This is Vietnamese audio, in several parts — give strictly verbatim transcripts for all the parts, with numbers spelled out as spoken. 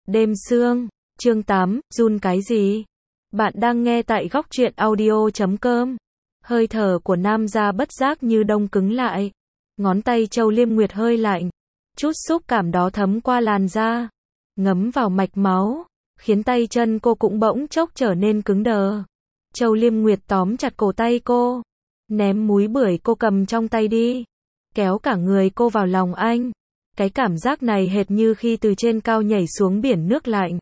Đêm sương, chương tám, run cái gì? Bạn đang nghe tại góc truyện audio chấm com. Hơi thở của nam gia bất giác như đông cứng lại. Ngón tay Châu Liêm Nguyệt hơi lạnh. Chút xúc cảm đó thấm qua làn da, ngấm vào mạch máu, khiến tay chân cô cũng bỗng chốc trở nên cứng đờ. Châu Liêm Nguyệt tóm chặt cổ tay cô, ném múi bưởi cô cầm trong tay đi, kéo cả người cô vào lòng anh. Cái cảm giác này hệt như khi từ trên cao nhảy xuống biển nước lạnh.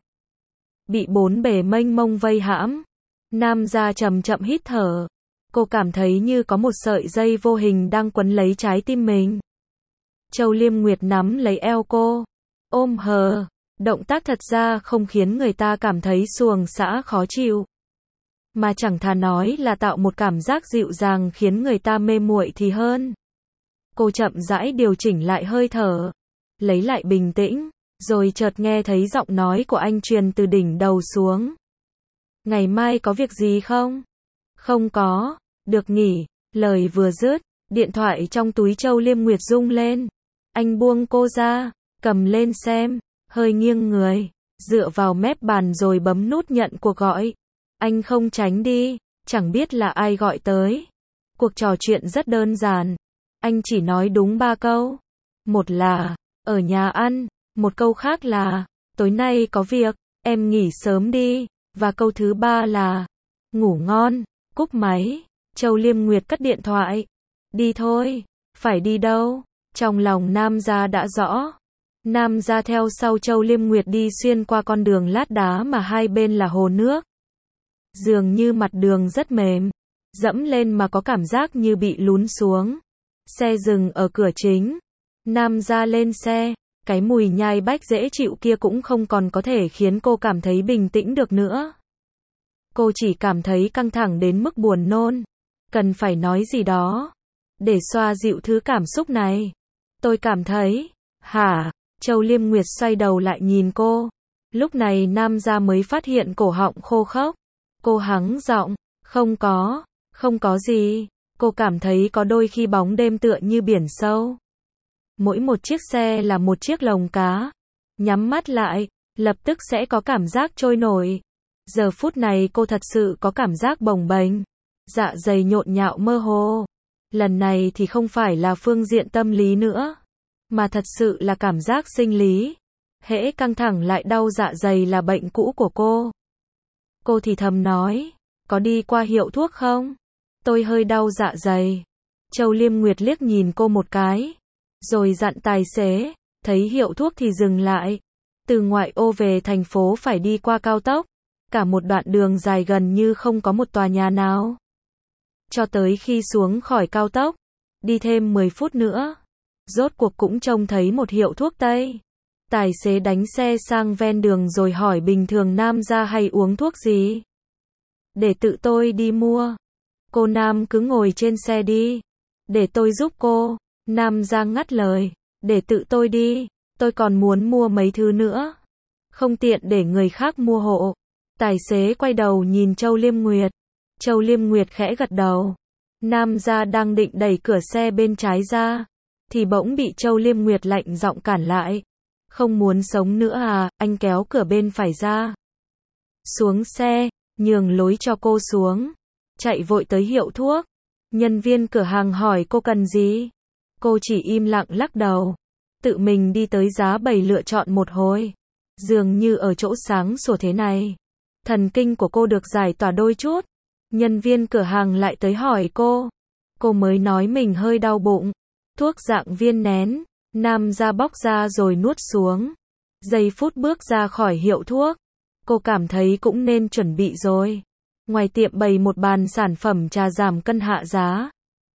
Bị bốn bề mênh mông vây hãm. Nam gia chậm chậm hít thở. Cô cảm thấy như có một sợi dây vô hình đang quấn lấy trái tim mình. Châu Liêm Nguyệt nắm lấy eo cô, ôm hờ. Động tác thật ra không khiến người ta cảm thấy xuồng xã khó chịu, mà chẳng thà nói là tạo một cảm giác dịu dàng khiến người ta mê muội thì hơn. Cô chậm rãi điều chỉnh lại hơi thở, lấy lại bình tĩnh, rồi chợt nghe thấy giọng nói của anh truyền từ đỉnh đầu xuống. Ngày mai có việc gì không? Không có, được nghỉ. Lời vừa dứt, điện thoại trong túi Châu Liêm Nguyệt rung lên. Anh buông cô ra, cầm lên xem, hơi nghiêng người, dựa vào mép bàn rồi bấm nút nhận cuộc gọi. Anh không tránh đi, chẳng biết là ai gọi tới. Cuộc trò chuyện rất đơn giản. Anh chỉ nói đúng ba câu. Một là, ở nhà ăn. Một câu khác là, tối nay có việc, em nghỉ sớm đi. Và câu thứ ba là, ngủ ngon. Cúp máy, Châu Liêm Nguyệt cất điện thoại. Đi thôi. Phải đi đâu? Trong lòng nam gia đã rõ. Nam gia theo sau Châu Liêm Nguyệt đi xuyên qua con đường lát đá mà hai bên là hồ nước. Dường như mặt đường rất mềm, dẫm lên mà có cảm giác như bị lún xuống. Xe dừng ở cửa chính. Nam gia lên xe, cái mùi nhai bách dễ chịu kia cũng không còn có thể khiến cô cảm thấy bình tĩnh được nữa. Cô chỉ cảm thấy căng thẳng đến mức buồn nôn. Cần phải nói gì đó để xoa dịu thứ cảm xúc này. Tôi cảm thấy, hả? Châu Liêm Nguyệt xoay đầu lại nhìn cô. Lúc này nam gia mới phát hiện cổ họng khô khốc. Cô hắng giọng, không có, không có gì. Cô cảm thấy có đôi khi bóng đêm tựa như biển sâu. Mỗi một chiếc xe là một chiếc lồng cá. Nhắm mắt lại, lập tức sẽ có cảm giác trôi nổi. Giờ phút này cô thật sự có cảm giác bồng bềnh, dạ dày nhộn nhạo mơ hồ. Lần này thì không phải là phương diện tâm lý nữa, mà thật sự là cảm giác sinh lý. Hễ căng thẳng lại đau dạ dày là bệnh cũ của cô. Cô thì thầm nói, có đi qua hiệu thuốc không? Tôi hơi đau dạ dày. Châu Liêm Nguyệt liếc nhìn cô một cái, rồi dặn tài xế, thấy hiệu thuốc thì dừng lại. Từ ngoại ô về thành phố phải đi qua cao tốc. Cả một đoạn đường dài gần như không có một tòa nhà nào. Cho tới khi xuống khỏi cao tốc, đi thêm mười phút nữa, rốt cuộc cũng trông thấy một hiệu thuốc Tây. Tài xế đánh xe sang ven đường rồi hỏi bình thường nam gia hay uống thuốc gì? Để tự tôi đi mua. Cô nam cứ ngồi trên xe đi. Để tôi giúp cô. Nam gia ngắt lời. Để tự tôi đi. Tôi còn muốn mua mấy thứ nữa. Không tiện để người khác mua hộ. Tài xế quay đầu nhìn Châu Liêm Nguyệt. Châu Liêm Nguyệt khẽ gật đầu. Nam gia đang định đẩy cửa xe bên trái ra, thì bỗng bị Châu Liêm Nguyệt lạnh giọng cản lại. Không muốn sống nữa à? Anh kéo cửa bên phải ra. Xuống xe, nhường lối cho cô xuống. Chạy vội tới hiệu thuốc. Nhân viên cửa hàng hỏi cô cần gì? Cô chỉ im lặng lắc đầu. Tự mình đi tới giá bày lựa chọn một hồi. Dường như ở chỗ sáng sủa thế này, thần kinh của cô được giải tỏa đôi chút. Nhân viên cửa hàng lại tới hỏi cô. Cô mới nói mình hơi đau bụng. Thuốc dạng viên nén. Nam gia bóc ra rồi nuốt xuống. Giây phút bước ra khỏi hiệu thuốc, cô cảm thấy cũng nên chuẩn bị rồi. Ngoài tiệm bày một bàn sản phẩm trà giảm cân hạ giá.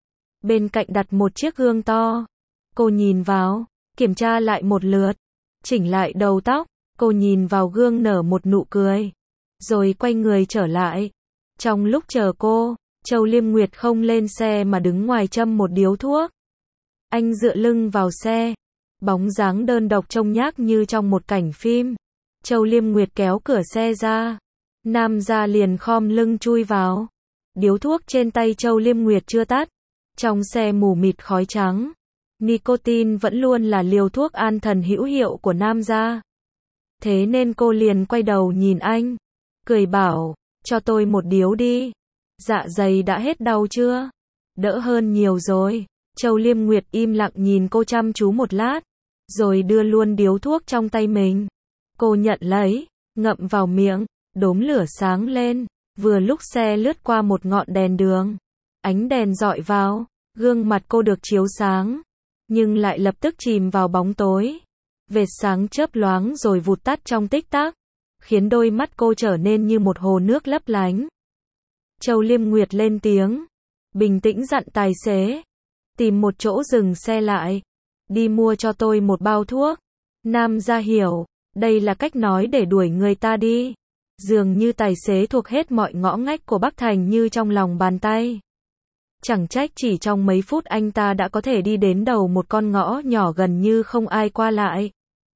Bên cạnh đặt một chiếc gương to. Cô nhìn vào, kiểm tra lại một lượt, chỉnh lại đầu tóc. Cô nhìn vào gương nở một nụ cười, rồi quay người trở lại. Trong lúc chờ cô, Châu Liêm Nguyệt không lên xe mà đứng ngoài châm một điếu thuốc. Anh dựa lưng vào xe, bóng dáng đơn độc trông nhác như trong một cảnh phim. Châu Liêm Nguyệt kéo cửa xe ra. Nam gia liền khom lưng chui vào. Điếu thuốc trên tay Châu Liêm Nguyệt chưa tắt. Trong xe mù mịt khói trắng. Nicotine vẫn luôn là liều thuốc an thần hữu hiệu của nam gia. Thế nên cô liền quay đầu nhìn anh, cười bảo, cho tôi một điếu đi. Dạ dày đã hết đau chưa? Đỡ hơn nhiều rồi. Châu Liêm Nguyệt im lặng nhìn cô chăm chú một lát, rồi đưa luôn điếu thuốc trong tay mình. Cô nhận lấy, ngậm vào miệng, đốm lửa sáng lên, vừa lúc xe lướt qua một ngọn đèn đường. Ánh đèn dọi vào, gương mặt cô được chiếu sáng, nhưng lại lập tức chìm vào bóng tối. Vệt sáng chớp loáng rồi vụt tắt trong tích tắc, khiến đôi mắt cô trở nên như một hồ nước lấp lánh. Châu Liêm Nguyệt lên tiếng, bình tĩnh dặn tài xế, tìm một chỗ dừng xe lại, đi mua cho tôi một bao thuốc. Nam gia hiểu, đây là cách nói để đuổi người ta đi. Dường như tài xế thuộc hết mọi ngõ ngách của Bắc Thành như trong lòng bàn tay. Chẳng trách chỉ trong mấy phút anh ta đã có thể đi đến đầu một con ngõ nhỏ gần như không ai qua lại.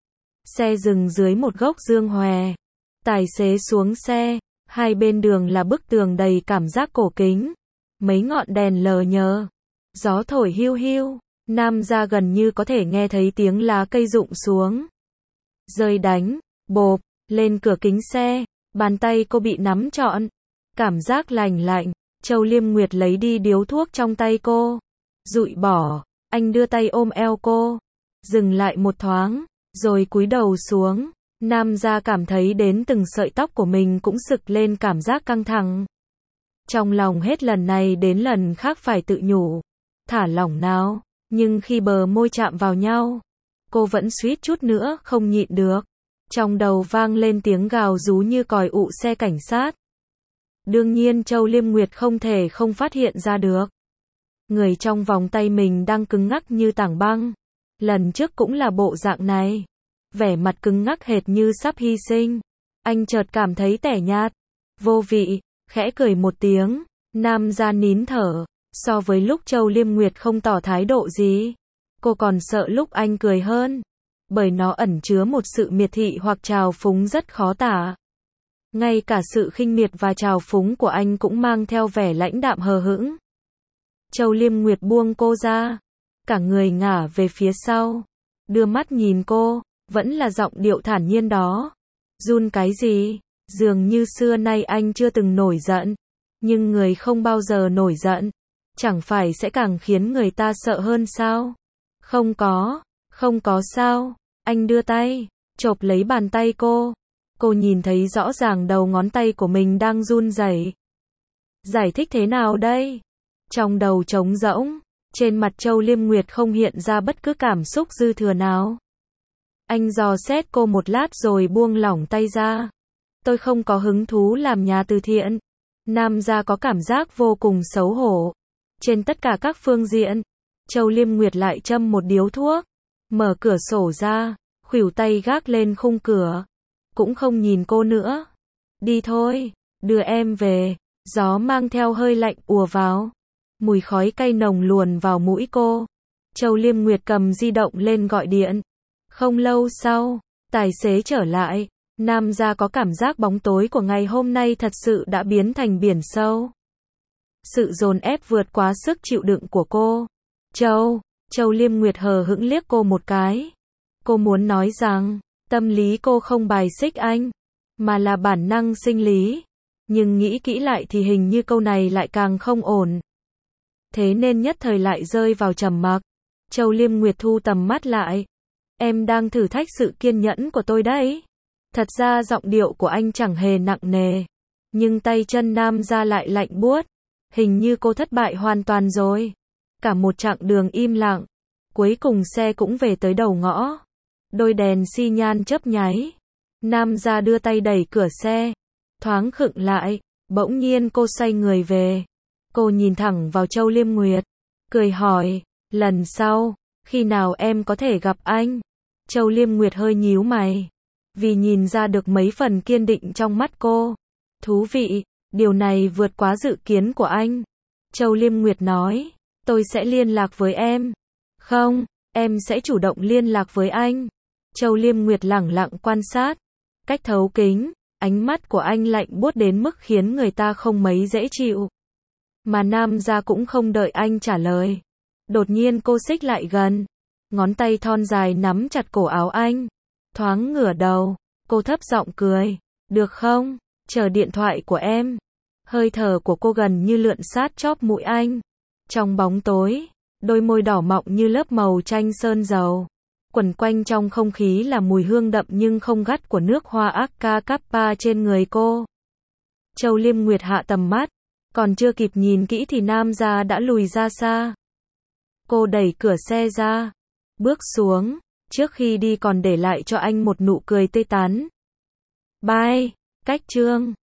Xe dừng dưới một gốc dương hòe. Tài xế xuống xe, hai bên đường là bức tường đầy cảm giác cổ kính. Mấy ngọn đèn lờ nhờ. Gió thổi hiu hiu, Nam gia gần như có thể nghe thấy tiếng lá cây rụng xuống. Rơi đánh, bộp, lên cửa kính xe, bàn tay cô bị nắm trọn. Cảm giác lành lạnh, Châu Liêm Nguyệt lấy đi điếu thuốc trong tay cô. Dụi bỏ, anh đưa tay ôm eo cô. Dừng lại một thoáng, rồi cúi đầu xuống. Nam gia cảm thấy đến từng sợi tóc của mình cũng sực lên cảm giác căng thẳng. Trong lòng hết lần này đến lần khác phải tự nhủ, thả lỏng nào, nhưng khi bờ môi chạm vào nhau, cô vẫn suýt chút nữa không nhịn được. Trong đầu vang lên tiếng gào rú như còi ụ xe cảnh sát. Đương nhiên Châu Liêm Nguyệt không thể không phát hiện ra được. Người trong vòng tay mình đang cứng ngắc như tảng băng. Lần trước cũng là bộ dạng này. Vẻ mặt cứng ngắc hệt như sắp hy sinh. Anh chợt cảm thấy tẻ nhạt, vô vị, khẽ cười một tiếng. Nam gia nín thở. So với lúc Châu Liêm Nguyệt không tỏ thái độ gì, cô còn sợ lúc anh cười hơn. Bởi nó ẩn chứa một sự miệt thị hoặc trào phúng rất khó tả. Ngay cả sự khinh miệt và trào phúng của anh cũng mang theo vẻ lãnh đạm hờ hững. Châu Liêm Nguyệt buông cô ra, cả người ngả về phía sau, đưa mắt nhìn cô, vẫn là giọng điệu thản nhiên đó. Run cái gì? Dường như xưa nay anh chưa từng nổi giận, nhưng người không bao giờ nổi giận, chẳng phải sẽ càng khiến người ta sợ hơn sao? Không có, không có sao. Anh đưa tay, chộp lấy bàn tay cô. Cô nhìn thấy rõ ràng đầu ngón tay của mình đang run rẩy. Giải thích thế nào đây? Trong đầu trống rỗng, trên mặt Châu Liêm Nguyệt không hiện ra bất cứ cảm xúc dư thừa nào. Anh dò xét cô một lát rồi buông lỏng tay ra. Tôi không có hứng thú làm nhà từ thiện. Nam gia có cảm giác vô cùng xấu hổ. Trên tất cả các phương diện, Châu Liêm Nguyệt lại châm một điếu thuốc, mở cửa sổ ra, khuỷu tay gác lên khung cửa, cũng không nhìn cô nữa. Đi thôi, đưa em về. Gió mang theo hơi lạnh ùa vào, mùi khói cay nồng luồn vào mũi cô. Châu Liêm Nguyệt cầm di động lên gọi điện. Không lâu sau, tài xế trở lại. Nam gia có cảm giác bóng tối của ngày hôm nay thật sự đã biến thành biển sâu. Sự dồn ép vượt quá sức chịu đựng của cô. Châu, Châu Liêm Nguyệt hờ hững liếc cô một cái. Cô muốn nói rằng, tâm lý cô không bài xích anh, mà là bản năng sinh lý. Nhưng nghĩ kỹ lại thì hình như câu này lại càng không ổn. Thế nên nhất thời lại rơi vào trầm mặc. Châu Liêm Nguyệt thu tầm mắt lại. Em đang thử thách sự kiên nhẫn của tôi đấy. Thật ra giọng điệu của anh chẳng hề nặng nề. Nhưng tay chân Nam gia lại lạnh buốt. Hình như cô thất bại hoàn toàn rồi. Cả một chặng đường im lặng. Cuối cùng xe cũng về tới đầu ngõ. Đôi đèn xi nhan chớp nháy. Nam gia đưa tay đẩy cửa xe. Thoáng khựng lại. Bỗng nhiên cô xoay người về. Cô nhìn thẳng vào Châu Liêm Nguyệt. Cười hỏi. Lần sau, khi nào em có thể gặp anh? Châu Liêm Nguyệt hơi nhíu mày. Vì nhìn ra được mấy phần kiên định trong mắt cô. Thú vị, điều này vượt quá dự kiến của anh. Châu Liêm Nguyệt nói. Tôi sẽ liên lạc với em. Không, em sẽ chủ động liên lạc với anh. Châu Liêm Nguyệt lẳng lặng quan sát. Cách thấu kính, ánh mắt của anh lạnh buốt đến mức khiến người ta không mấy dễ chịu. Mà Nam gia cũng không đợi anh trả lời. Đột nhiên cô xích lại gần. Ngón tay thon dài nắm chặt cổ áo anh. Thoáng ngửa đầu. Cô thấp giọng cười. Được không? Chờ điện thoại của em. Hơi thở của cô gần như lượn sát chóp mũi anh. Trong bóng tối, đôi môi đỏ mọng như lớp màu tranh sơn dầu. Quẩn quanh trong không khí là mùi hương đậm nhưng không gắt của nước hoa Akakappa trên người cô. Châu Liêm Nguyệt hạ tầm mắt. Còn chưa kịp nhìn kỹ thì nam gia đã lùi ra xa. Cô đẩy cửa xe ra. Bước xuống. Trước khi đi còn để lại cho anh một nụ cười tươi tắn. Bye. Cách chương